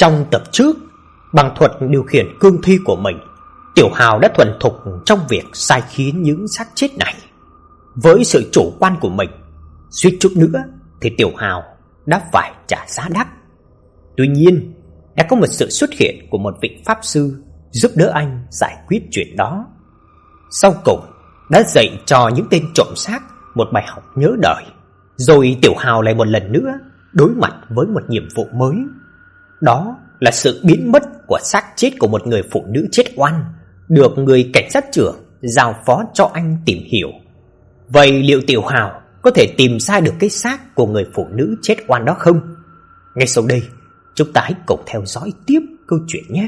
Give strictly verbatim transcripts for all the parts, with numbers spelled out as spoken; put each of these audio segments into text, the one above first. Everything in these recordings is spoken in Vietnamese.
Trong tập trước, bằng thuật điều khiển cương thi của mình, Tiểu Hào đã thuần thục trong việc sai khiến những xác chết này. Với sự chủ quan của mình, suýt chút nữa thì Tiểu Hào đã phải trả giá đắt. Tuy nhiên, đã có một sự xuất hiện của một vị pháp sư giúp đỡ anh giải quyết chuyện đó. Sau cùng, đã dạy cho những tên trộm xác một bài học nhớ đời. Rồi Tiểu Hào lại một lần nữa đối mặt với một nhiệm vụ mới. Đó là sự biến mất của xác chết của một người phụ nữ chết oan, được người cảnh sát trưởng giao phó cho anh tìm hiểu. Vậy liệu Tiểu Hào có thể tìm ra được cái xác của người phụ nữ chết oan đó không? Ngay sau đây, chúng ta hãy cùng theo dõi tiếp câu chuyện nhé.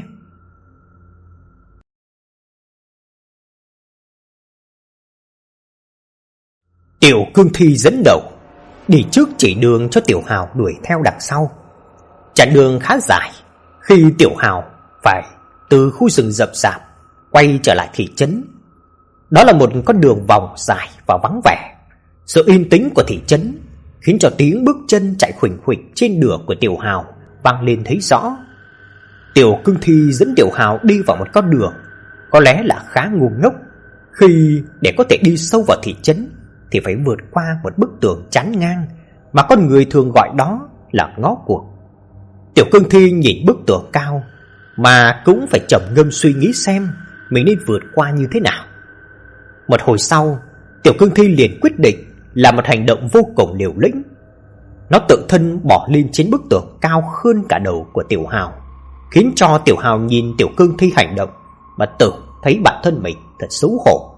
Tiểu Cương Thi dẫn đầu, đi trước chỉ đường cho Tiểu Hào đuổi theo đằng sau. Chặng đường khá dài, khi Tiểu Hào phải từ khu rừng rậm rạp quay trở lại thị trấn. Đó là một con đường vòng dài và vắng vẻ. Sự yên tĩnh của thị trấn khiến cho tiếng bước chân chạy khuỳnh khuỵch trên đường của Tiểu Hào vang lên thấy rõ. Tiểu Cương Thi dẫn Tiểu Hào đi vào một con đường có lẽ là khá ngu ngốc, khi để có thể đi sâu vào thị trấn thì phải vượt qua một bức tường chắn ngang mà con người thường gọi đó là ngõ cụt. Tiểu Cương Thi nhìn bức tường cao mà cũng phải trầm ngâm suy nghĩ xem mình nên vượt qua như thế nào. Một hồi sau, Tiểu Cương Thi liền quyết định làm một hành động vô cùng liều lĩnh. Nó tự thân bỏ lên trên bức tường cao hơn cả đầu của Tiểu Hào, khiến cho Tiểu Hào nhìn Tiểu Cương Thi hành động mà tự thấy bản thân mình thật xấu hổ.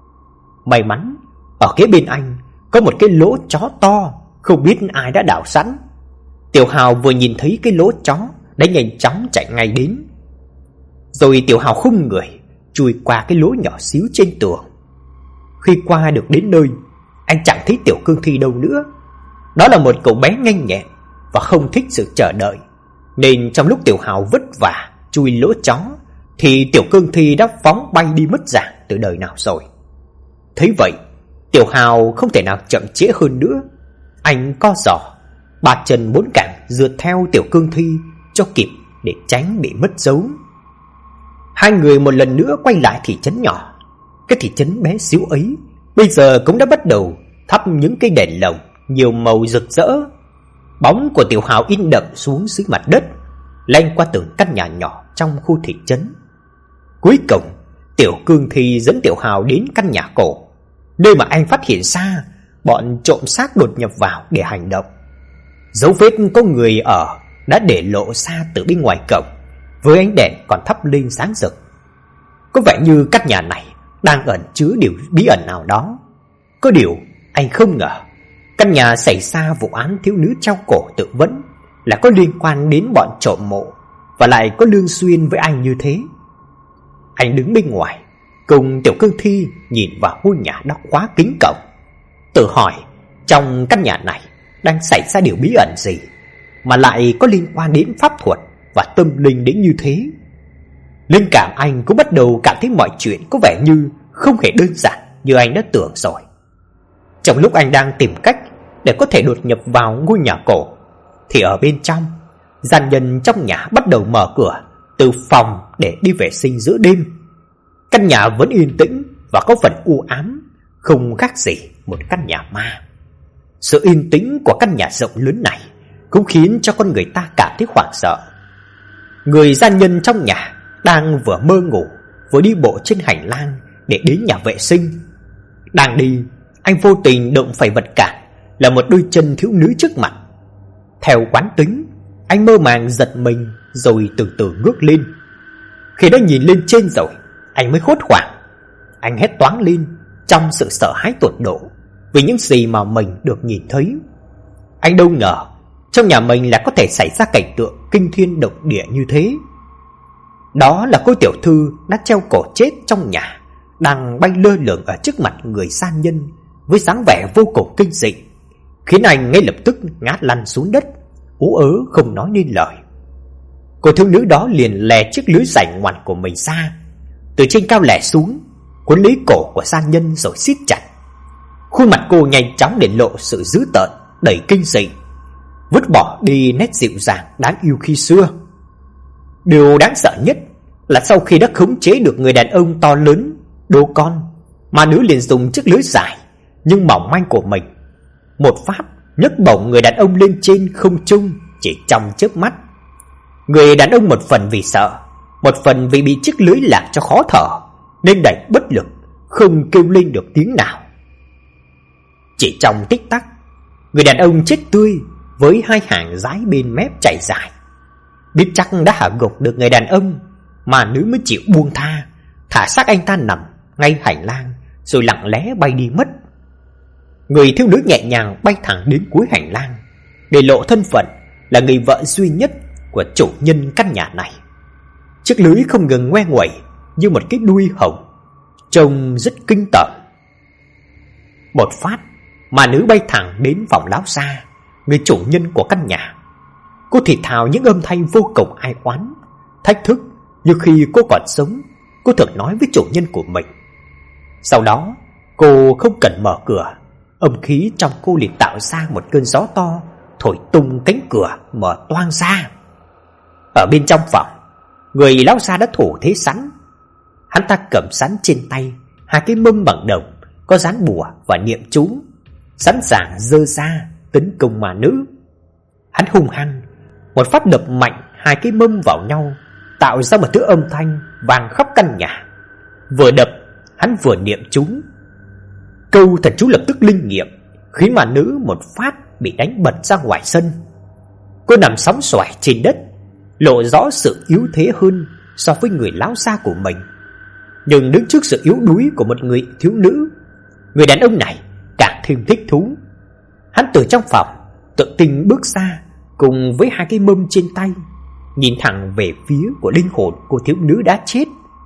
May mắn ở kế bên anh có một cái lỗ chó to, không biết ai đã đào sẵn. Tiểu Hào vừa nhìn thấy cái lỗ chó đã nhanh chóng chạy ngay đến. Rồi Tiểu Hào khum người chui qua cái lỗ nhỏ xíu trên tường. Khi qua được đến nơi, anh chẳng thấy Tiểu Cương Thi đâu nữa. Đó là một cậu bé nhanh nhẹn và không thích sự chờ đợi, nên trong lúc Tiểu Hào vất vả chui lỗ chó thì Tiểu Cương Thi đã phóng bay đi mất dạng từ đời nào rồi. Thấy vậy, Tiểu Hào không thể nào chậm trễ hơn nữa. Anh co giò, ba chân bốn cẳng rượt theo Tiểu Cương Thi cho kịp để tránh bị mất dấu. Hai người một lần nữa quay lại thị trấn nhỏ. Cái thị trấn bé xíu ấy bây giờ cũng đã bắt đầu thắp những cây đèn lồng nhiều màu rực rỡ. Bóng của Tiểu Hào in đậm xuống dưới mặt đất, lanh qua từng căn nhà nhỏ trong khu thị trấn. Cuối cùng, Tiểu Cương Thi dẫn Tiểu Hào đến căn nhà cổ, nơi mà anh phát hiện ra bọn trộm xác đột nhập vào để hành động. Dấu vết có người ở đã để lộ ra từ bên ngoài cổng, với ánh đèn còn thắp lên sáng rực. Có vẻ như căn nhà này đang ẩn chứa điều bí ẩn nào đó. Có điều anh không ngờ căn nhà xảy ra vụ án thiếu nữ treo cổ tự vẫn là có liên quan đến bọn trộm mộ, và lại có lương duyên với anh như thế. Anh đứng bên ngoài cùng Tiểu Cương Thi nhìn vào ngôi nhà đã khóa kín cổng, tự hỏi trong căn nhà này đang xảy ra điều bí ẩn gì mà lại có liên quan đến pháp thuật và tâm linh đến như thế. Linh cảm anh cũng bắt đầu cảm thấy mọi chuyện có vẻ như không hề đơn giản như anh đã tưởng rồi. Trong lúc anh đang tìm cách để có thể đột nhập vào ngôi nhà cổ, thì ở bên trong, gian nhân trong nhà bắt đầu mở cửa từ phòng để đi vệ sinh giữa đêm. Căn nhà vẫn yên tĩnh và có phần u ám, không khác gì một căn nhà ma. Sự yên tĩnh của căn nhà rộng lớn này cũng khiến cho con người ta cảm thấy hoảng sợ. Người gian nhân trong nhà đang vừa mơ ngủ vừa đi bộ trên hành lang để đến nhà vệ sinh. Đang đi, anh vô tình đụng phải vật cản là một đôi chân thiếu nữ trước mặt. Theo quán tính, anh mơ màng giật mình rồi từ từ ngước lên. Khi đã nhìn lên trên rồi, anh mới hốt hoảng. Anh hét toáng lên trong sự sợ hãi tột độ vì những gì mà mình được nhìn thấy. Anh đâu ngờ trong nhà mình là có thể xảy ra cảnh tượng kinh thiên động địa như thế. Đó là cô tiểu thư đã treo cổ chết trong nhà, đang bay lơ lửng ở trước mặt người gian nhân với dáng vẻ vô cùng kinh dị, khiến anh ngay lập tức ngã lăn xuống đất, ú ớ không nói nên lời. Cô thiếu nữ đó liền lè chiếc lưới rảnh ngoằn của mình ra, từ trên cao lẻ xuống, cuốn lấy cổ của gian nhân rồi siết chặt. Khuôn mặt cô nhanh chóng để lộ sự dữ tợn đầy kinh dị, vứt bỏ đi nét dịu dàng đáng yêu khi xưa. Điều đáng sợ nhất là sau khi đã khống chế được người đàn ông to lớn, đô con, ma nữ liền dùng chiếc lưới dài nhưng mỏng manh của mình một phát nhấc bổng người đàn ông lên trên không trung chỉ trong chớp mắt. Người đàn ông một phần vì sợ, một phần vì bị chiếc lưới làm cho khó thở, nên đành bất lực, không kêu lên được tiếng nào. Chỉ trong tích tắc, người đàn ông chết tươi với hai hàng dái bên mép chảy dài. Biết chắc đã hạ gục được người đàn ông, mà nữ mới chịu buông tha, thả xác anh ta nằm ngay hành lang rồi lặng lẽ bay đi mất. Người thiếu nữ nhẹ nhàng bay thẳng đến cuối hành lang, để lộ thân phận là người vợ duy nhất của chủ nhân căn nhà này. Chiếc lưới không ngừng ngoe nguẩy như một cái đuôi hồng, trông rất kinh tởm. Một phát, mà nữ bay thẳng đến phòng lão xa, người chủ nhân của căn nhà. Cô thì thào những âm thanh vô cùng ai oán, thách thức như khi cô còn sống, cô thường nói với chủ nhân của mình. Sau đó, cô không cần mở cửa, âm khí trong cô liền tạo ra một cơn gió to, thổi tung cánh cửa mở toang ra. Ở bên trong phòng, người lão già đã thủ thế sẵn. Hắn ta cầm sẵn trên tay hai cái mâm bằng đồng có dán bùa và niệm chú, sẵn sàng giơ ra tấn công ma nữ. Hắn hung hăng một phát đập mạnh hai cái mâm vào nhau, tạo ra một thứ âm thanh vang khắp căn nhà. Vừa đập, hắn vừa niệm chú. Câu thần chú lập tức linh nghiệm, khiến ma nữ một phát bị đánh bật ra ngoài sân. Cô nằm sóng xoài trên đất, lộ rõ sự yếu thế hơn so với người lão già của mình. Nhưng đứng trước sự yếu đuối của một người thiếu nữ, người đàn ông này càng thêm thích thú. Hắn từ trong phòng tự tin bước ra, cùng với hai cái mâm trên tay, nhìn thẳng về phía của linh hồn của thiếu nữ đã chết.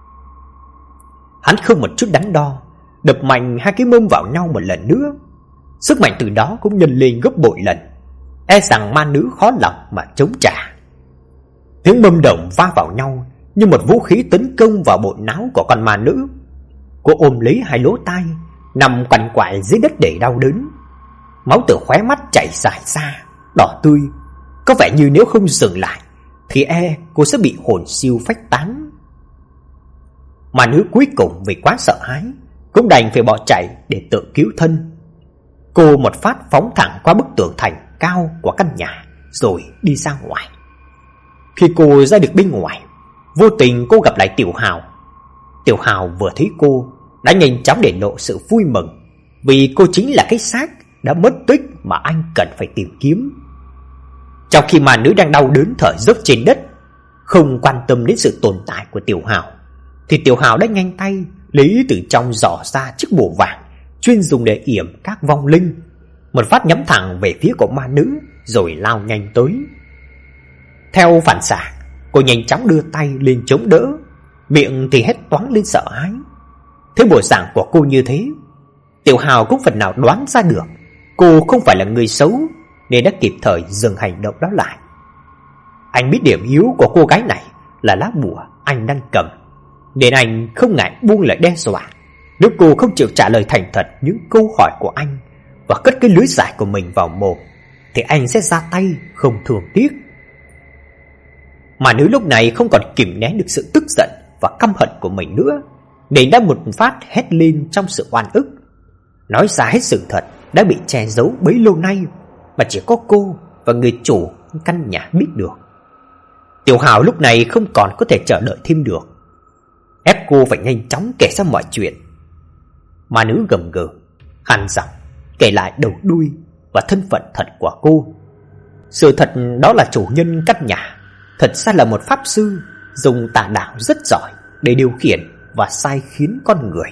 Hắn không một chút đắn đo, đập mạnh hai cái mâm vào nhau một lần nữa. Sức mạnh từ đó cũng nhân lên gấp bội lần, e rằng ma nữ khó lòng mà chống trả. Tiếng mâm đồng va vào nhau như một vũ khí tấn công vào bộ não của con ma nữ. Cô ôm lấy hai lỗ tai, nằm quằn quại dưới đất để đau đớn. Máu từ khóe mắt chảy dài ra, đỏ tươi, có vẻ như nếu không dừng lại thì e cô sẽ bị hồn siêu phách tán. Ma nữ cuối cùng vì quá sợ hãi cũng đành phải bỏ chạy để tự cứu thân. Cô một phát phóng thẳng qua bức tường thành cao của căn nhà rồi đi ra ngoài. Khi cô ra được bên ngoài, vô tình cô gặp lại Tiểu Hào. Tiểu Hào vừa thấy cô đã nhanh chóng để lộ sự vui mừng, vì cô chính là cái xác đã mất tích mà anh cần phải tìm kiếm. Trong khi mà nữ đang đau đớn thở dốc trên đất, không quan tâm đến sự tồn tại của Tiểu Hào, thì Tiểu Hào đã nhanh tay lấy từ trong giỏ ra chiếc bùa vàng chuyên dùng để yểm các vong linh, một phát nhắm thẳng về phía của ma nữ rồi lao nhanh tới. Theo phản xạ, cô nhanh chóng đưa tay lên chống đỡ, miệng thì hét toáng lên sợ hãi. Thấy bộ dạng của cô như thế, Tiểu Hào cũng phần nào đoán ra được cô không phải là người xấu, nên đã kịp thời dừng hành động đó lại. Anh biết điểm yếu của cô gái này là lá bùa anh đang cầm, nên anh không ngại buông lời đe dọa. Nếu cô không chịu trả lời thành thật những câu hỏi của anh và cất cái lưới giải của mình vào mồm, thì anh sẽ ra tay không thường tiếc. Mà nữ lúc này không còn kìm nén được sự tức giận và căm hận của mình nữa, nên đã một phát hét lên trong sự oan ức, nói ra hết sự thật đã bị che giấu bấy lâu nay mà chỉ có cô và người chủ căn nhà biết được. Tiểu Hào lúc này không còn có thể chờ đợi thêm được, ép cô phải nhanh chóng kể ra mọi chuyện. Mà nữ gầm gừ, hằn giọng kể lại đầu đuôi và thân phận thật của cô. Sự thật đó là chủ nhân căn nhà thật ra là một pháp sư dùng tà đạo rất giỏi để điều khiển và sai khiến con người.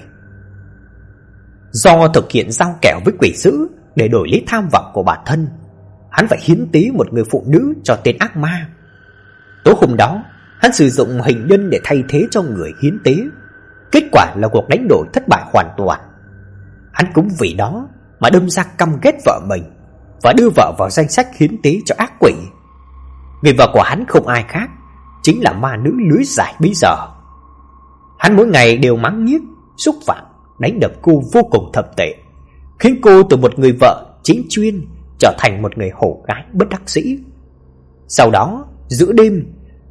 Do thực hiện giao kèo với quỷ dữ để đổi lấy tham vọng của bản thân, hắn phải hiến tế một người phụ nữ cho tên ác ma. Tối hôm đó, hắn sử dụng hình nhân để thay thế cho người hiến tế. Kết quả là cuộc đánh đổi thất bại hoàn toàn. Hắn cũng vì đó mà đâm ra căm ghét vợ mình và đưa vợ vào danh sách hiến tế cho ác quỷ. Người vợ của hắn không ai khác, chính là ma nữ lưới dài bây giờ. Hắn mỗi ngày đều mắng nhiếc, xúc phạm, đánh đập cô vô cùng thậm tệ, khiến cô từ một người vợ chính chuyên trở thành một người hổ gái bất đắc dĩ. Sau đó, giữa đêm,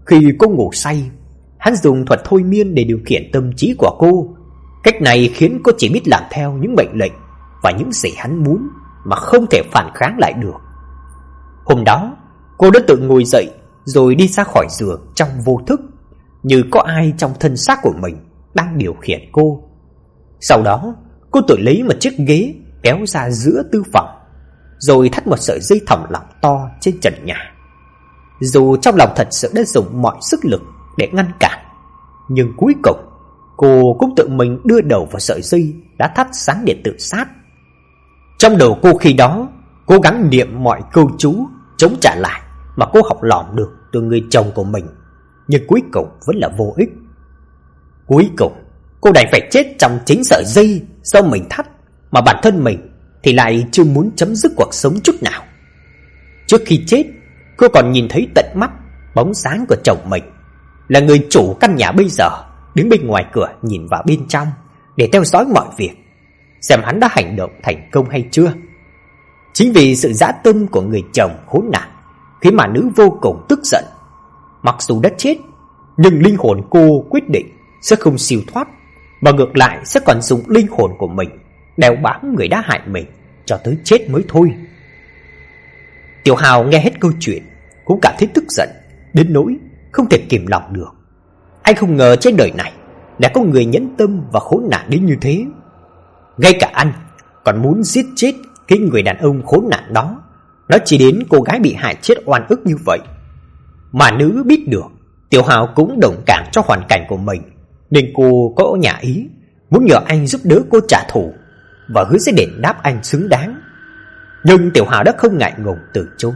Khi cô ngủ say, hắn dùng thuật thôi miên để điều khiển tâm trí của cô. Cách này khiến cô chỉ biết làm theo những mệnh lệnh và những gì hắn muốn, mà không thể phản kháng lại được. Hôm đó, cô đã tự ngồi dậy rồi đi ra khỏi giường trong vô thức, như có ai trong thân xác của mình đang điều khiển cô. Sau đó, cô tự lấy một chiếc ghế kéo ra giữa tư phòng, rồi thắt một sợi dây thòng lọng to trên trần nhà. Dù trong lòng thật sự đã dùng mọi sức lực để ngăn cản, nhưng cuối cùng cô cũng tự mình đưa đầu vào sợi dây đã thắt sẵn để tự sát. Trong đầu cô khi đó cố gắng niệm mọi câu chú chống trả lại mà cô học lỏm được từ người chồng của mình, nhưng cuối cùng vẫn là vô ích. Cuối cùng cô đành phải chết trong chính sợi dây do mình thắt, mà bản thân mình thì lại chưa muốn chấm dứt cuộc sống chút nào. Trước khi chết, cô còn nhìn thấy tận mắt bóng dáng của chồng mình, là người chủ căn nhà bây giờ, đứng bên ngoài cửa nhìn vào bên trong để theo dõi mọi việc, xem hắn đã hành động thành công hay chưa. Chính vì sự dã tâm của người chồng khốn nạn khiến mà nữ vô cùng tức giận. Mặc dù đã chết, nhưng linh hồn cô quyết định sẽ không siêu thoát, mà ngược lại sẽ còn dùng linh hồn của mình đeo bám người đã hại mình cho tới chết mới thôi. Tiểu Hào nghe hết câu chuyện cũng cảm thấy tức giận đến nỗi không thể kìm lòng được. Anh không ngờ trên đời này đã có người nhẫn tâm và khốn nạn đến như thế. Ngay cả anh còn muốn giết chết cái người đàn ông khốn nạn đó. Nó chỉ đến cô gái bị hại chết oan ức như vậy. Mà nữ biết được Tiểu Hào cũng đồng cảm cho hoàn cảnh của mình, nên cô có nhà ý muốn nhờ anh giúp đỡ cô trả thù và hứa sẽ đền đáp anh xứng đáng. Nhưng Tiểu Hào đã không ngại ngùng từ chối.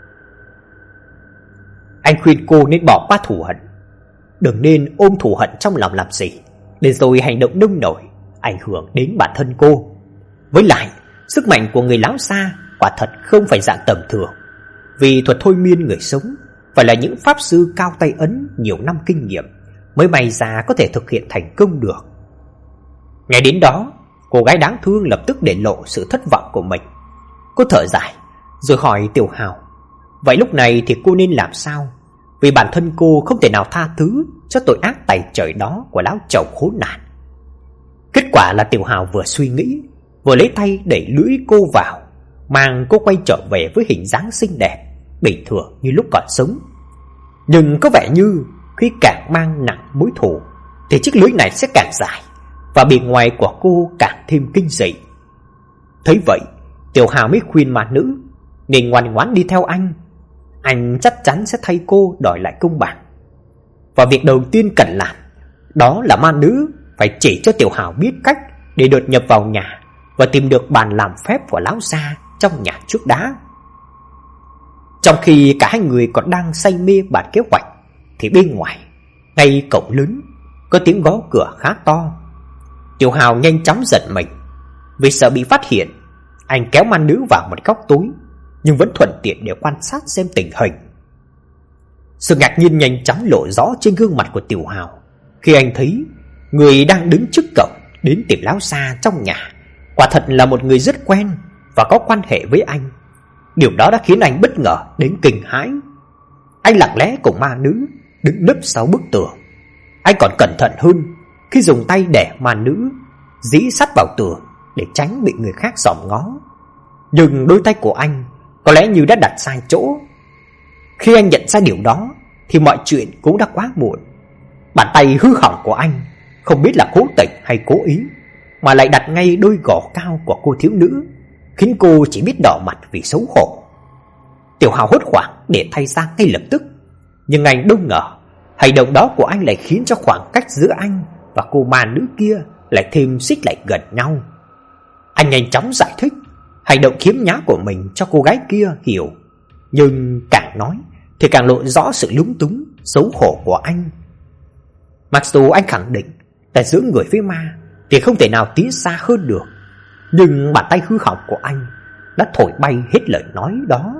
Anh khuyên cô nên bỏ qua thù hận, đừng nên ôm thù hận trong lòng làm gì, để rồi hành động nông nổi ảnh hưởng đến bản thân cô. Với lại, sức mạnh của người lão xa quả thật không phải dạng tầm thường, vì thuật thôi miên người sống phải là những pháp sư cao tay ấn nhiều năm kinh nghiệm mới may ra có thể thực hiện thành công được. Ngay đến đó, cô gái đáng thương lập tức để lộ sự thất vọng của mình. Cô thở dài rồi hỏi Tiểu Hào, vậy lúc này thì cô nên làm sao? Vì bản thân cô không thể nào tha thứ cho tội ác tày trời đó của lão chồng khốn nạn. Kết quả là Tiểu Hào vừa suy nghĩ, vừa lấy tay đẩy lưỡi cô vào, mang cô quay trở về với hình dáng xinh đẹp bình thường như lúc còn sống. Nhưng có vẻ như khi càng mang nặng mối thù thì chiếc lưỡi này sẽ càng dài, và bề ngoài của cô càng thêm kinh dị. Thấy vậy, Tiểu Hào mới khuyên ma nữ nên ngoan ngoãn đi theo anh. Anh chắc chắn sẽ thay cô đòi lại công bằng. Và việc đầu tiên cần làm đó là ma nữ phải chỉ cho Tiểu Hào biết cách để đột nhập vào nhà và tìm được bàn làm phép của lão gia trong nhà trước đã. Trong khi cả hai người còn đang say mê bản kế hoạch thì bên ngoài, ngay cổng lớn, có tiếng gõ cửa khá to. Tiểu Hào nhanh chóng giật mình. Vì sợ bị phát hiện, anh kéo ma nữ vào một góc tối, nhưng vẫn thuận tiện để quan sát xem tình hình. Sự ngạc nhiên nhanh chóng lộ rõ trên gương mặt của Tiểu Hào khi anh thấy người đang đứng trước cổng đến tìm lão xa trong nhà quả thật là một người rất quen và có quan hệ với anh. Điều đó đã khiến anh bất ngờ đến kinh hãi. Anh lặng lẽ cùng ma nữ đứng nấp sau bức tường. Anh còn cẩn thận hơn khi dùng tay đè ma nữ dí sát vào tường để tránh bị người khác dòm ngó. Nhưng đôi tay của anh có lẽ như đã đặt sai chỗ. Khi anh nhận ra điều đó thì mọi chuyện cũng đã quá muộn. Bàn tay hư hỏng của anh không biết là cố tình hay cố ý mà lại đặt ngay đôi gò cao của cô thiếu nữ, khiến cô chỉ biết đỏ mặt vì xấu hổ. Tiểu Hào hốt hoảng để thay sang ngay lập tức, nhưng anh đâu ngờ hành động đó của anh lại khiến cho khoảng cách giữa anh và cô ma nữ kia lại thêm xích lại gần nhau. Anh nhanh chóng giải thích hành động khiếm nhã của mình cho cô gái kia hiểu, nhưng càng nói thì càng lộ rõ sự lúng túng, xấu hổ của anh. Mặc dù anh khẳng định là giữa người với ma thì không thể nào tiến xa hơn được, nhưng bàn tay hư hỏng của anh đã thổi bay hết lời nói đó.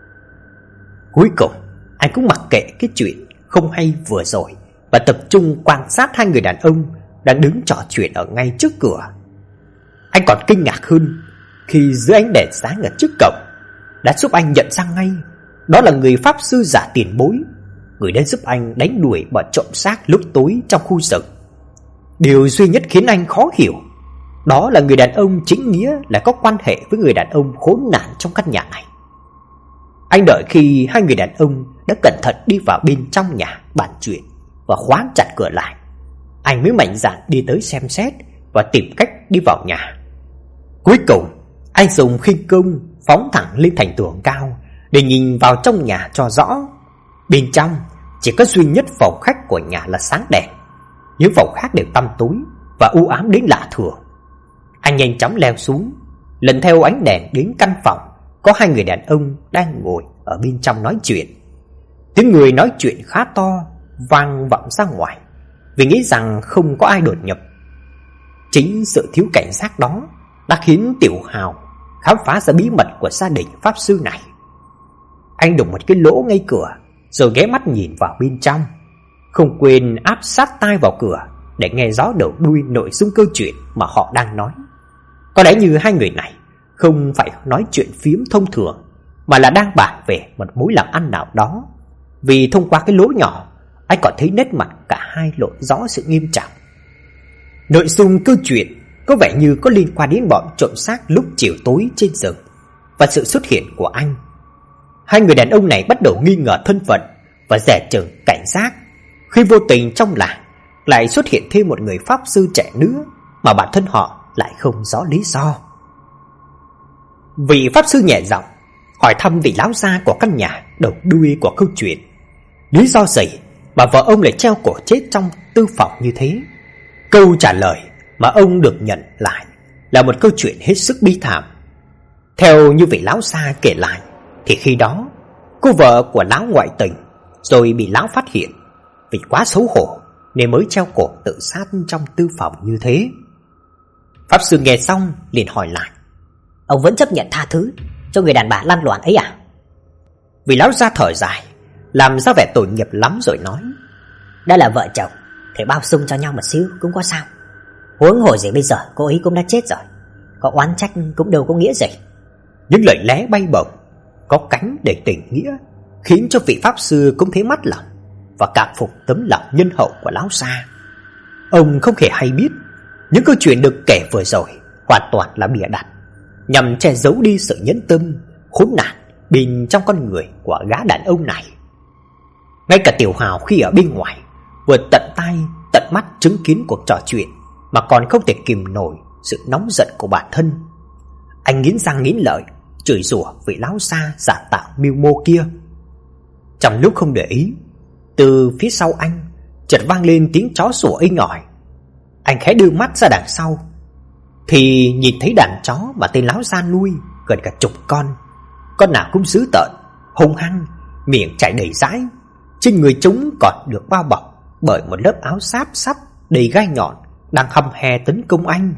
Cuối cùng anh cũng mặc kệ cái chuyện không hay vừa rồi và tập trung quan sát hai người đàn ông đang đứng trò chuyện ở ngay trước cửa. Anh còn kinh ngạc hơn khi dưới ánh đèn sáng ở trước cổng đã giúp anh nhận ra ngay đó là người pháp sư giả tiền bối người đã giúp anh đánh đuổi bọn trộm xác lúc tối trong khu rừng. Điều duy nhất khiến anh khó hiểu đó là người đàn ông chính nghĩa lại có quan hệ với người đàn ông khốn nạn trong căn nhà này. Anh đợi khi hai người đàn ông đã cẩn thận đi vào bên trong nhà bàn chuyện và khóa chặt cửa lại, anh mới mạnh dạn đi tới xem xét và tìm cách đi vào nhà. Cuối cùng, anh dùng khinh công phóng thẳng lên thành tường cao để nhìn vào trong nhà cho rõ. Bên trong chỉ có duy nhất phòng khách của nhà là sáng đèn, những phòng khác đều tăm tối và u ám đến lạ thường. Anh nhanh chóng leo xuống, lần theo ánh đèn đến căn phòng có hai người đàn ông đang ngồi ở bên trong nói chuyện. Tiếng người nói chuyện khá to, vang vọng ra ngoài, vì nghĩ rằng không có ai đột nhập. Chính sự thiếu cảnh giác đó đã khiến Tiểu Hào khám phá ra bí mật của gia đình pháp sư này. Anh đục một cái lỗ ngay cửa, rồi ghé mắt nhìn vào bên trong, không quên áp sát tai vào cửa để nghe rõ đầu đuôi nội dung câu chuyện mà họ đang nói. Có lẽ như hai người này không phải nói chuyện phiếm thông thường, mà là đang bàn về một mối làm ăn nào đó. Vì thông qua cái lỗ nhỏ, anh còn thấy nét mặt cả hai lộ rõ sự nghiêm trọng. Nội dung câu chuyện có vẻ như có liên quan đến bọn trộm xác lúc chiều tối trên rừng và sự xuất hiện của anh. Hai người đàn ông này bắt đầu nghi ngờ thân phận và dè chừng cảnh giác khi vô tình trong làng lại xuất hiện thêm một người pháp sư trẻ nữa mà bản thân họ lại không rõ lý do. Vị pháp sư nhẹ giọng hỏi thăm vị lão gia của căn nhà đầu đuôi của câu chuyện. Lý do gì mà vợ ông lại treo cổ chết trong tư phòng như thế? Câu trả lời mà ông được nhận lại là một câu chuyện hết sức bi thảm. Theo như vị lão gia kể lại, thì khi đó cô vợ của lão ngoại tình, rồi bị lão phát hiện. Vì quá xấu hổ nên mới treo cổ tự sát trong tư phòng như thế. Pháp sư nghe xong liền hỏi lại: Ông vẫn chấp nhận tha thứ cho người đàn bà lăn loạn ấy à? Vị lão gia thở dài, làm ra vẻ tội nghiệp lắm rồi nói: Đã là vợ chồng thì bao dung cho nhau một xíu cũng có sao. Huống hồ gì bây giờ cô ấy cũng đã chết rồi, có oán trách cũng đâu có nghĩa gì. Những lời lẽ bay bổng có cánh để tình nghĩa khiến cho vị pháp sư cũng thấy mắt lòng và cảm phục tấm lòng nhân hậu của lão gia. Ông không hề hay biết những câu chuyện được kể vừa rồi hoàn toàn là bịa đặt, nhằm che giấu đi sự nhẫn tâm khốn nạn bên trong con người của gã đàn ông này. Ngay cả Tiểu Hào khi ở bên ngoài vừa tận tai tận mắt chứng kiến cuộc trò chuyện mà còn không thể kìm nổi sự nóng giận của bản thân. Anh nghiến răng nghiến lợi chửi rủa vị lão gia giả tạo mưu mô kia. Trong lúc không để ý, từ phía sau anh chợt vang lên tiếng chó sủa inh ỏi. Anh khẽ đưa mắt ra đằng sau thì nhìn thấy đàn chó mà tên lão gia nuôi gần cả chục con. Con nào cũng dữ tợn, hung hăng, miệng chảy đầy dãi. Trên người chúng còn được bao bọc bởi một lớp áo giáp sắt đầy gai nhọn đang hăm he tấn công anh.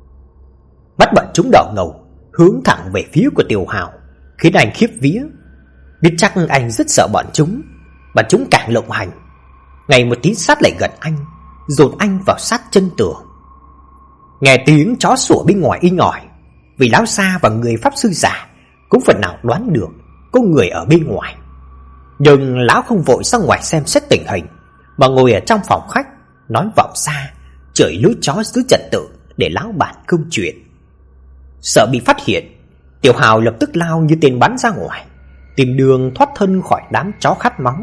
Mắt bọn chúng đỏ ngầu hướng thẳng về phía của Tiểu Hào, khiến anh khiếp vía. Biết chắc anh rất sợ bọn chúng, và chúng càng lộng hành. Ngày một tí sát lại gần anh, dồn anh vào sát chân tường. Nghe tiếng chó sủa bên ngoài inh ỏi, vì lão gia và người pháp sư già cũng phần nào đoán được có người ở bên ngoài. Nhưng lão không vội ra ngoài xem xét tình hình, mà ngồi ở trong phòng khách nói vọng xa, chửi lũ chó giữ trật tự để lão bàn câu chuyện. Sợ bị phát hiện, Tiểu Hào lập tức lao như tên bắn ra ngoài, tìm đường thoát thân khỏi đám chó khát máu.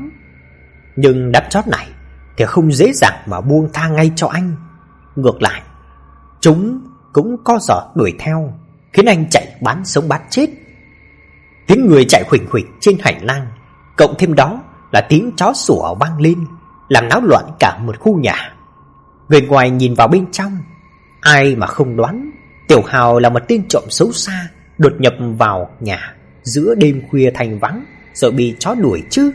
Nhưng đám chó này thì không dễ dàng mà buông tha ngay cho anh. Ngược lại, chúng cũng co giò đuổi theo, khiến anh chạy bán sống bán chết. Tiếng người chạy khuỳnh khuỳnh trên hành lang, cộng thêm đó là tiếng chó sủa vang lên, làm náo loạn cả một khu nhà. Người ngoài nhìn vào bên trong, ai mà không đoán Tiểu Hào là một tên trộm xấu xa đột nhập vào nhà giữa đêm khuya thanh vắng rồi bị chó đuổi chứ.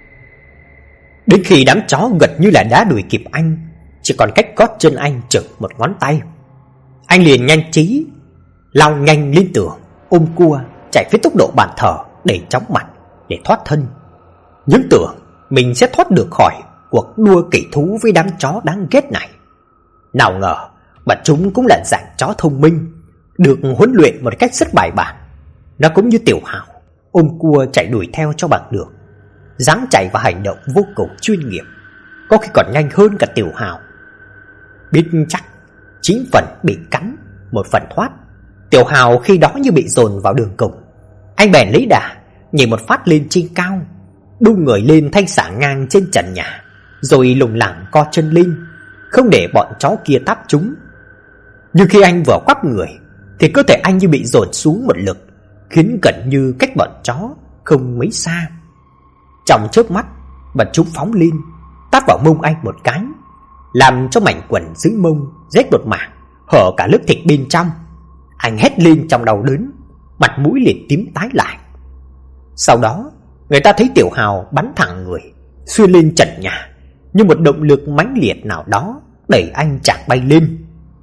Đến khi đám chó gần như là đã đuổi kịp anh, chỉ còn cách gót chân anh chừng một ngón tay, anh liền nhanh trí lao nhanh lên tường, ôm cua chạy với tốc độ bàn thờ để chóng mặt để thoát thân. Nhưng tưởng mình sẽ thoát được khỏi cuộc đua kỷ thú với đám chó đáng ghét này. Nào ngờ mà chúng cũng là dạng chó thông minh, được huấn luyện một cách rất bài bản. Nó cũng như Tiểu Hào, ôm cua chạy đuổi theo cho bằng được. dáng chạy và hành động vô cùng chuyên nghiệp, có khi còn nhanh hơn cả Tiểu Hào. Biết chắc chín phần bị cắn, một phần thoát, Tiểu Hào khi đó như bị dồn vào đường cùng. Anh bèn lấy đà nhảy một phát lên trên cao, đu người lên thanh xả ngang trên trần nhà, rồi lùng lẳng co chân lên, không để bọn chó kia táp trúng. Nhưng khi anh vừa quắp người thì cơ thể anh như bị dồn xuống một lực, khiến gần như cách bọn chó không mấy xa. Trong chớp mắt, bọn chúng phóng lên, tát vào mông anh một cái, làm cho mảnh quần dưới mông rách một mảng, hở cả lớp thịt bên trong. Anh hét lên trong đau đớn, mặt mũi liền tím tái lại. Sau đó, người ta thấy Tiểu Hào bắn thẳng người xuyên lên trần nhà, như một động lực mãnh liệt nào đó đẩy anh chạc bay lên.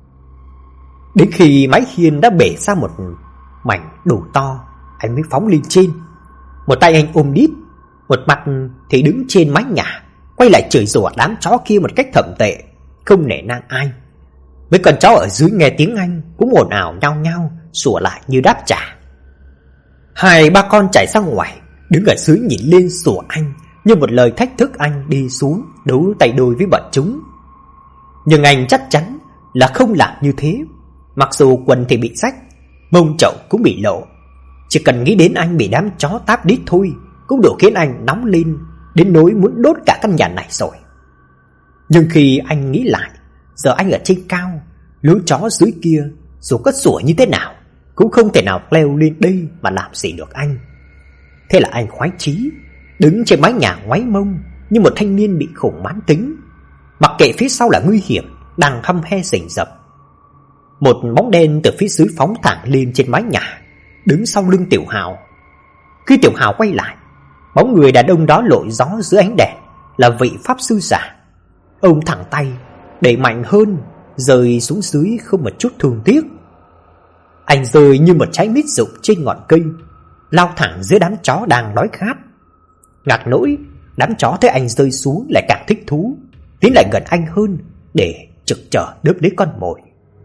Đến khi mái hiên đã bể ra một mảnh đủ to, anh mới phóng lên trên. Một tay anh ôm đít, một mặt thì đứng trên mái nhà, quay lại chửi rủa đám chó kia một cách thậm tệ, không nể nang ai. Mấy con chó ở dưới nghe tiếng anh cũng ồn ào nhao nhao sủa lại như đáp trả. Hai ba con chạy ra ngoài, đứng ở dưới nhìn lên sủa anh như một lời thách thức anh đi xuống đấu tay đôi với bọn chúng. Nhưng anh chắc chắn là không làm như thế. Mặc dù quần thì bị rách, mông chậu cũng bị lộ, chỉ cần nghĩ đến anh bị đám chó táp đít thôi cũng đủ khiến anh nóng lên đến nỗi muốn đốt cả căn nhà này rồi. Nhưng khi anh nghĩ lại, giờ anh ở trên cao, lũ chó dưới kia dù có sủa như thế nào cũng không thể nào leo lên đây mà làm gì được anh. Thế là anh khoái chí đứng trên mái nhà ngoáy mông như một thanh niên bị khủng mãn tính, mặc kệ phía sau là nguy hiểm đang hăm he rình rập. Một bóng đen từ phía dưới phóng thẳng lên trên mái nhà, đứng sau lưng Tiểu Hào. Khi Tiểu Hào quay lại, bóng người đàn ông đó lội gió dưới ánh đèn là vị pháp sư già. Ông thẳng tay đẩy mạnh hơn, rơi xuống dưới không một chút thương tiếc. Anh rơi như một trái mít rụng trên ngọn cây, lao thẳng dưới đám chó đang đói khát. Ngạc nỗi, đám chó thấy anh rơi xuống lại càng thích thú, tiến lại gần anh hơn để trực chờ đớp lấy con mồi.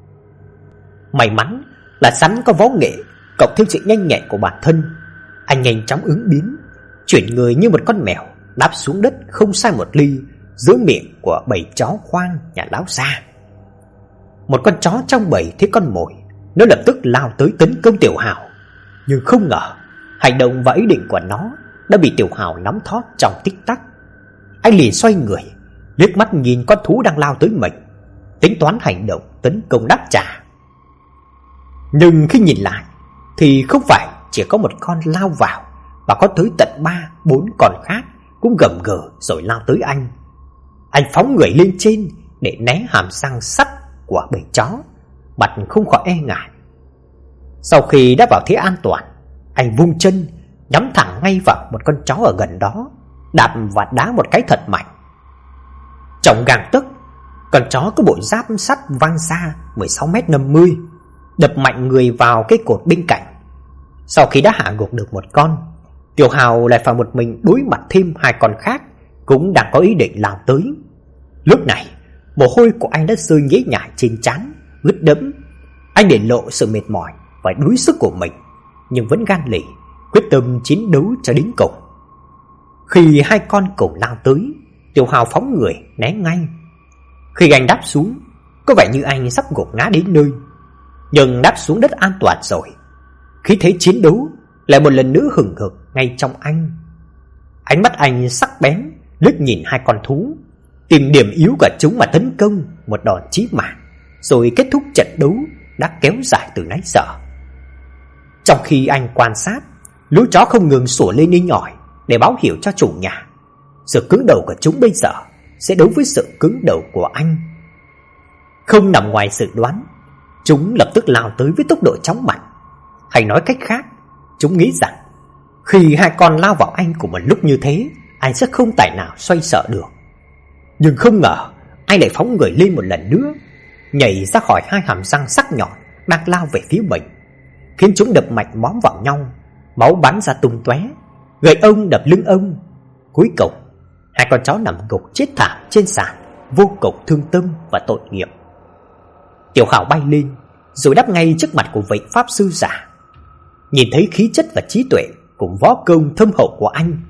May mắn là sẵn có võ nghệ cộng thêm sự nhanh nhẹn của bản thân, anh nhanh chóng ứng biến, chuyển người như một con mèo đáp xuống đất không sai một ly giữa miệng của bầy chó khoang nhà lão già. Một con chó trong bầy thấy con mồi, nó lập tức lao tới tấn công Tiểu Hào. Nhưng không ngờ hành động và ý định của nó đã bị Tiểu Hào nắm thóp trong tích tắc. Anh liền xoay người, liếc mắt nhìn con thú đang lao tới mình, tính toán hành động tấn công đáp trả. Nhưng khi nhìn lại thì không phải chỉ có một con lao vào, mà có tới tận ba bốn con khác cũng gầm gừ rồi lao tới anh. Anh phóng người lên trên để né hàm răng sắt của bầy chó, mặt không khỏi e ngại. Sau khi đã vào thế an toàn, anh vung chân nhắm thẳng ngay vào một con chó ở gần đó, đạp và đá một cái thật mạnh. Trong gang tấc, con chó có bộ giáp sắt văng xa mười sáu mét năm mươi, đập mạnh người vào cái cột bên cạnh. Sau khi đã hạ gục được một con, Tiểu Hào lại phải một mình đối mặt thêm hai con khác cũng đang có ý định lao tới. Lúc này, mồ hôi của anh đã rơi nhễ nhại trên trán, ướt đẫm. Anh để lộ sự mệt mỏi và đuối sức của mình, nhưng vẫn gan lì, quyết tâm chiến đấu cho đến cùng. Khi hai con cùng lao tới, Tiểu Hào phóng người né ngay. Khi anh đáp xuống, có vẻ như anh sắp gục ngã đến nơi. Nhưng đáp xuống đất an toàn rồi, khí thế chiến đấu lại một lần nữa hừng hực ngay trong anh. Ánh mắt anh sắc bén liếc nhìn hai con thú, tìm điểm yếu của chúng mà tấn công một đòn chí mạng, rồi kết thúc trận đấu đã kéo dài từ nãy giờ. Trong khi anh quan sát, lũ chó không ngừng sủa lên inh ỏi để báo hiệu cho chủ nhà sự cứng đầu của chúng bây giờ sẽ đấu với sự cứng đầu của anh. Không nằm ngoài dự đoán, chúng lập tức lao tới với tốc độ chóng mặt. Hay nói cách khác, chúng nghĩ rằng khi hai con lao vào anh cùng một lúc như thế, anh sẽ không tài nào xoay sở được. Nhưng không ngờ anh lại phóng người lên một lần nữa, nhảy ra khỏi hai hàm răng sắc nhọn đang lao về phía mình, khiến chúng đập mạnh móm vào nhau, máu bắn ra tung tóe, gậy ông đập lưng ông. Cuối cùng, hai con chó nằm gục chết thảm trên sàn, vô cùng thương tâm và tội nghiệp. Tiểu Hào bay lên rồi đáp ngay trước mặt của vị pháp sư già. Nhìn thấy khí chất và trí tuệ cùng võ công thâm hậu của anh,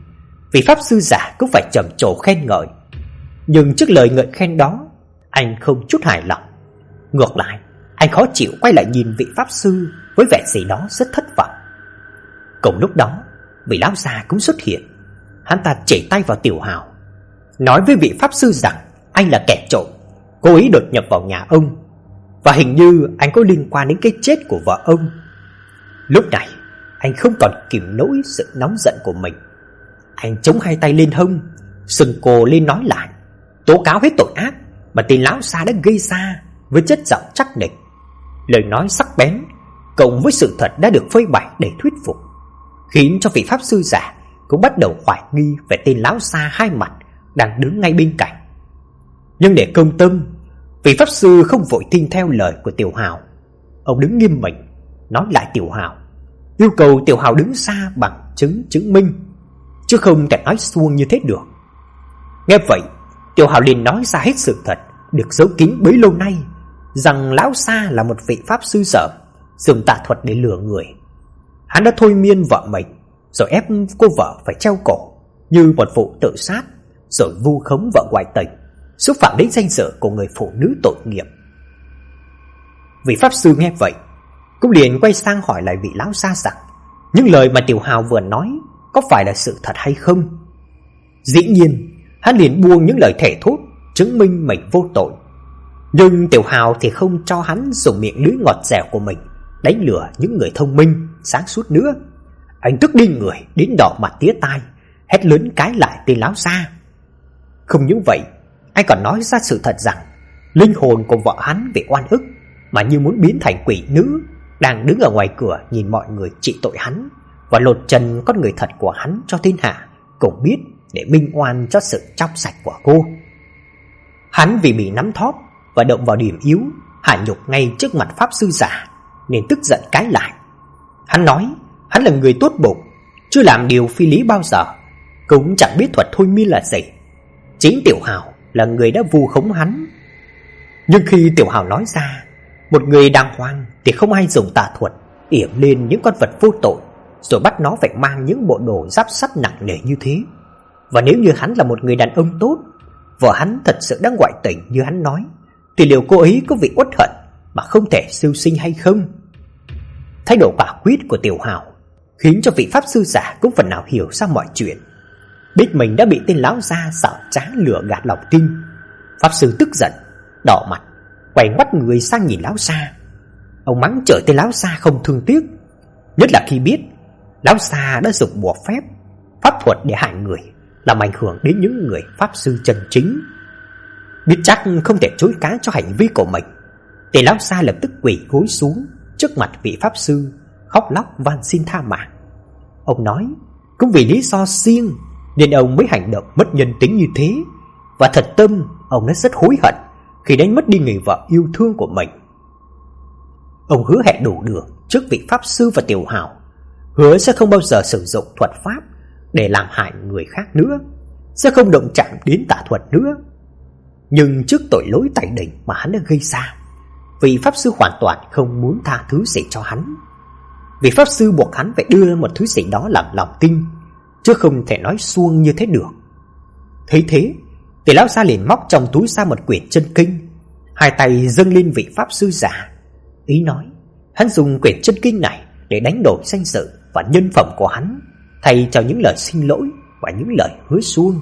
vị pháp sư giả cũng phải trầm trồ khen ngợi. Nhưng trước lời ngợi khen đó, anh không chút hài lòng. Ngược lại, anh khó chịu quay lại nhìn vị pháp sư với vẻ gì đó rất thất vọng. Cùng lúc đó, vị lão già cũng xuất hiện. Hắn ta chỉ tay vào Tiểu Hào, nói với vị pháp sư rằng anh là kẻ trộm, cố ý đột nhập vào nhà ông, và hình như anh có liên quan đến cái chết của vợ ông. Lúc này, anh không còn kìm nổi sự nóng giận của mình. Anh chống hai tay lên hông, sừng cồ lên nói lại, tố cáo hết tội ác mà tên lão già đã gây ra với chất giọng chắc nịch. Lời nói sắc bén cộng với sự thật đã được phơi bày để thuyết phục, khiến cho vị pháp sư giả cũng bắt đầu hoài nghi về tên lão già hai mặt đang đứng ngay bên cạnh. Nhưng để công tâm, vị pháp sư không vội tin theo lời của Tiểu Hào. Ông đứng nghiêm mình, nói lại Tiểu Hào, yêu cầu Tiểu Hào đứng xa bằng chứng chứng minh, chứ không thể nói suông như thế được. Nghe vậy, Tiểu Hào liền nói ra hết sự thật được giấu kín bấy lâu nay, rằng lão Sa là một vị pháp sư dởm, dùng tà thuật để lừa người. Hắn đã thôi miên vợ mình, rồi ép cô vợ phải treo cổ như một vụ tự sát, rồi vu khống vợ ngoại tình, xúc phạm đến danh dự của người phụ nữ tội nghiệp. Vị pháp sư nghe vậy cũng liền quay sang hỏi lại vị lão Sa rằng những lời mà Tiểu Hào vừa nói có phải là sự thật hay không. Dĩ nhiên, hắn liền buông những lời thề thốt chứng minh mình vô tội. Nhưng Tiểu Hào thì không cho hắn dùng miệng lưỡi ngọt dẻo của mình đánh lừa những người thông minh, sáng suốt nữa. Anh tức điên người đến đỏ mặt tía tai, hét lớn cãi lại tên lão Sa. Không những vậy, anh còn nói ra sự thật rằng linh hồn của vợ hắn vì oan ức mà như muốn biến thành quỷ nữ, đang đứng ở ngoài cửa nhìn mọi người trị tội hắn và lột trần con người thật của hắn cho thiên hạ cùng biết, để minh oan cho sự trong sạch của cô. Hắn vì bị nắm thóp và động vào điểm yếu, hạ nhục ngay trước mặt pháp sư giả, nên tức giận cãi lại. Hắn nói hắn là người tốt bụng, chưa làm điều phi lý bao giờ, cũng chẳng biết thuật thôi miên là gì. Chính Tiểu Hào là người đã vu khống hắn. Nhưng khi Tiểu Hào nói ra, một người đàng hoàng thì không ai dùng tà thuật yểm lên những con vật vô tội, rồi bắt nó phải mang những bộ đồ giáp sắt nặng nề như thế. Và nếu như hắn là một người đàn ông tốt, vợ hắn thật sự đang ngoại tình như hắn nói, thì liệu cô ấy có vị uất hận mà không thể siêu sinh hay không? Thái độ quả quyết của Tiểu Hào khiến cho vị pháp sư giả cũng phần nào hiểu ra mọi chuyện. Biết mình đã bị tên lão già xảo trá lừa gạt lòng tin, pháp sư tức giận, đỏ mặt, quay ngoắt người sang nhìn lão già. Ông mắng chửi tên lão già không thương tiếc, nhất là khi biết lão già đã dùng bùa phép, pháp thuật để hại người, làm ảnh hưởng đến những người pháp sư chân chính. Biết chắc không thể chối cá cho hành vi của mình, tên lão già lập tức quỳ gối xuống trước mặt vị pháp sư, khóc lóc van xin tha mạng. Ông nói cũng vì lý do riêng nên ông mới hành động mất nhân tính như thế, và thật tâm ông đã rất hối hận khi đánh mất đi người vợ yêu thương của mình. Ông hứa hẹn đủ đường trước vị pháp sư và Tiểu Hào, hứa sẽ không bao giờ sử dụng thuật pháp để làm hại người khác nữa, sẽ không động chạm đến tà thuật nữa. Nhưng trước tội lỗi tày đình mà hắn đã gây ra, vị pháp sư hoàn toàn không muốn tha thứ gì cho hắn. Vị pháp sư buộc hắn phải đưa một thứ gì đó làm lòng tin, chứ không thể nói suông như thế được. Thấy thế, thì lão già liền móc trong túi ra một quyển chân kinh, hai tay dâng lên vị pháp sư giả, ý nói hắn dùng quyển chân kinh này để đánh đổi danh dự và nhân phẩm của hắn, thay cho những lời xin lỗi và những lời hứa suông.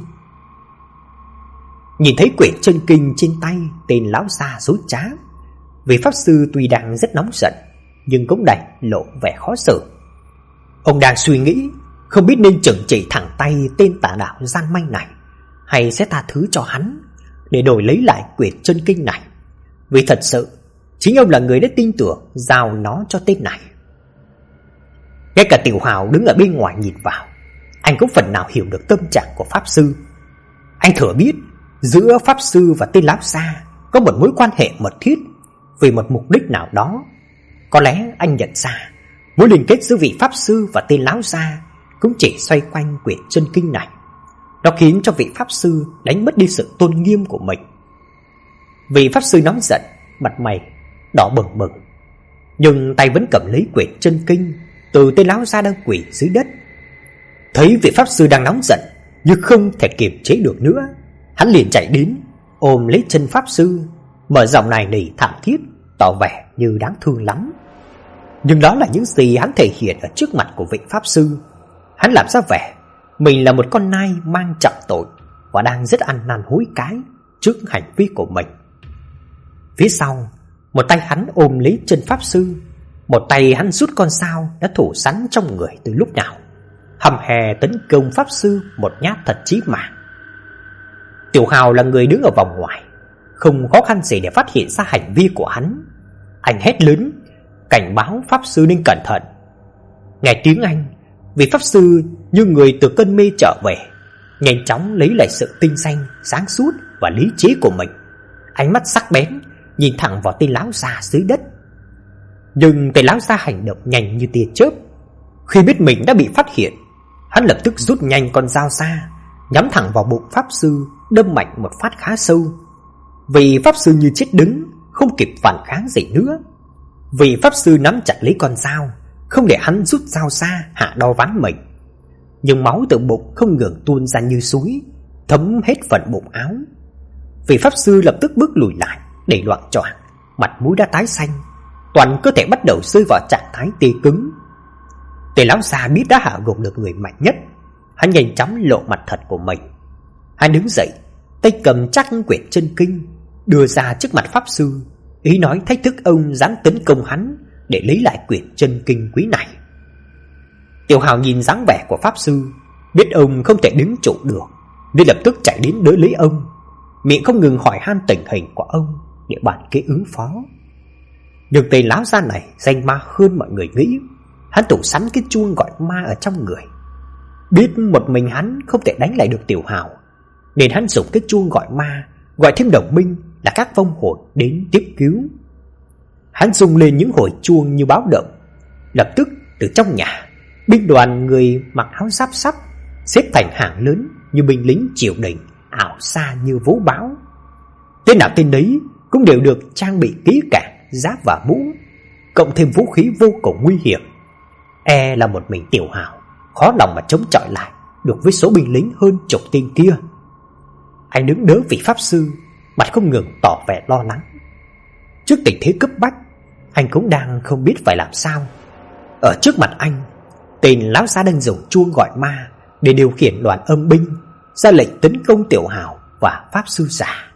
Nhìn thấy quyển chân kinh trên tay tên lão già dối trá, vị pháp sư tuy đang rất nóng giận, nhưng cũng đành lộ vẻ khó xử. Ông đang suy nghĩ không biết nên trừng trị thẳng tay tên tà đạo gian manh này, hay sẽ tha thứ cho hắn để đổi lấy lại quyển chân kinh này, vì thật sự chính ông là người đã tin tưởng giao nó cho tên này. Ngay cả Tiểu Hào đứng ở bên ngoài nhìn vào, anh cũng phần nào hiểu được tâm trạng của pháp sư. Anh thừa biết giữa pháp sư và tên lão già có một mối quan hệ mật thiết vì một mục đích nào đó. Có lẽ anh nhận ra mối liên kết giữa vị pháp sư và tên lão già cũng chỉ xoay quanh quyển chân kinh này. Nó khiến cho vị pháp sư đánh mất đi sự tôn nghiêm của mình. Vị pháp sư nóng giận, mặt mày đỏ bừng bừng, nhưng tay vẫn cầm lấy quyển chân kinh từ tên lão già đang quỳ dưới đất. Thấy vị pháp sư đang nóng giận nhưng không thể kiềm chế được nữa, hắn liền chạy đến ôm lấy chân pháp sư, mở giọng nài nỉ thảm thiết, tỏ vẻ như đáng thương lắm. Nhưng đó là những gì hắn thể hiện ở trước mặt của vị pháp sư. Hắn làm ra vẻ mình là một con nai mang trọng tội và đang rất ăn năn hối cải trước hành vi của mình. Phía sau, một tay hắn ôm lấy chân pháp sư, một tay hắn rút con dao đã thủ sẵn trong người từ lúc nào, hầm hè tấn công pháp sư một nhát thật chí mạng. Tiểu Hào là người đứng ở vòng ngoài, không khó khăn gì để phát hiện ra hành vi của hắn. Anh hét lớn cảnh báo pháp sư nên cẩn thận. Nghe tiếng anh, vị pháp sư như người từ cơn mê trở về, nhanh chóng lấy lại sự tinh xanh, sáng suốt và lý trí của mình. Ánh mắt sắc bén nhìn thẳng vào tên lão già dưới đất. Nhưng tên lão già hành động nhanh như tia chớp. Khi biết mình đã bị phát hiện, hắn lập tức rút nhanh con dao ra, nhắm thẳng vào bụng pháp sư, đâm mạnh một phát khá sâu. Vì pháp sư như chết đứng, không kịp phản kháng gì nữa. Vì pháp sư nắm chặt lấy con dao, không để hắn rút dao ra hạ đau ván mình. Nhưng máu từ bụng không ngừng tuôn ra như suối, thấm hết phần bụng áo. Vị pháp sư lập tức bước lùi lại, để loạng choạng, mặt mũi đã tái xanh, toàn cơ thể bắt đầu rơi vào trạng thái tê cứng. Tên lão già biết đã hạ gục được người mạnh nhất, hắn nhanh chóng lộ mặt thật của mình. Hắn đứng dậy, tay cầm chắc quyển chân kinh, đưa ra trước mặt pháp sư, ý nói thách thức ông dám tấn công hắn để lấy lại quyển chân kinh quý này. Tiểu Hào nhìn dáng vẻ của pháp sư, biết ông không thể đứng trụ được, nên lập tức chạy đến đỡ lấy ông, miệng không ngừng hỏi han tình hình của ông để bàn kế ứng phó. Nhưng tên lão già này danh ma hơn mọi người nghĩ. Hắn thủ sẵn cái chuông gọi ma ở trong người, biết một mình hắn không thể đánh lại được Tiểu Hào, nên hắn dùng cái chuông gọi ma, gọi thêm đồng minh là các vong hồn đến tiếp cứu. Hắn rung lên những hồi chuông như báo động. Lập tức từ trong nhà, binh đoàn người mặc áo giáp sắt xếp thành hàng lớn như binh lính triều đình, ảo xa như vố bão. Tên nào tên đấy cũng đều được trang bị kỹ càng giáp và mũ, cộng thêm vũ khí vô cùng nguy hiểm. E là một mình Tiểu Hào khó lòng mà chống chọi lại được với số binh lính hơn chục tên kia. Anh đứng đỡ vị pháp sư, mặt không ngừng tỏ vẻ lo lắng. Trước tình thế cấp bách, anh cũng đang không biết phải làm sao. Ở trước mặt anh, tên lão già đang dùng chuông gọi ma để điều khiển đoàn âm binh, ra lệnh tấn công Tiểu Hào và pháp sư già.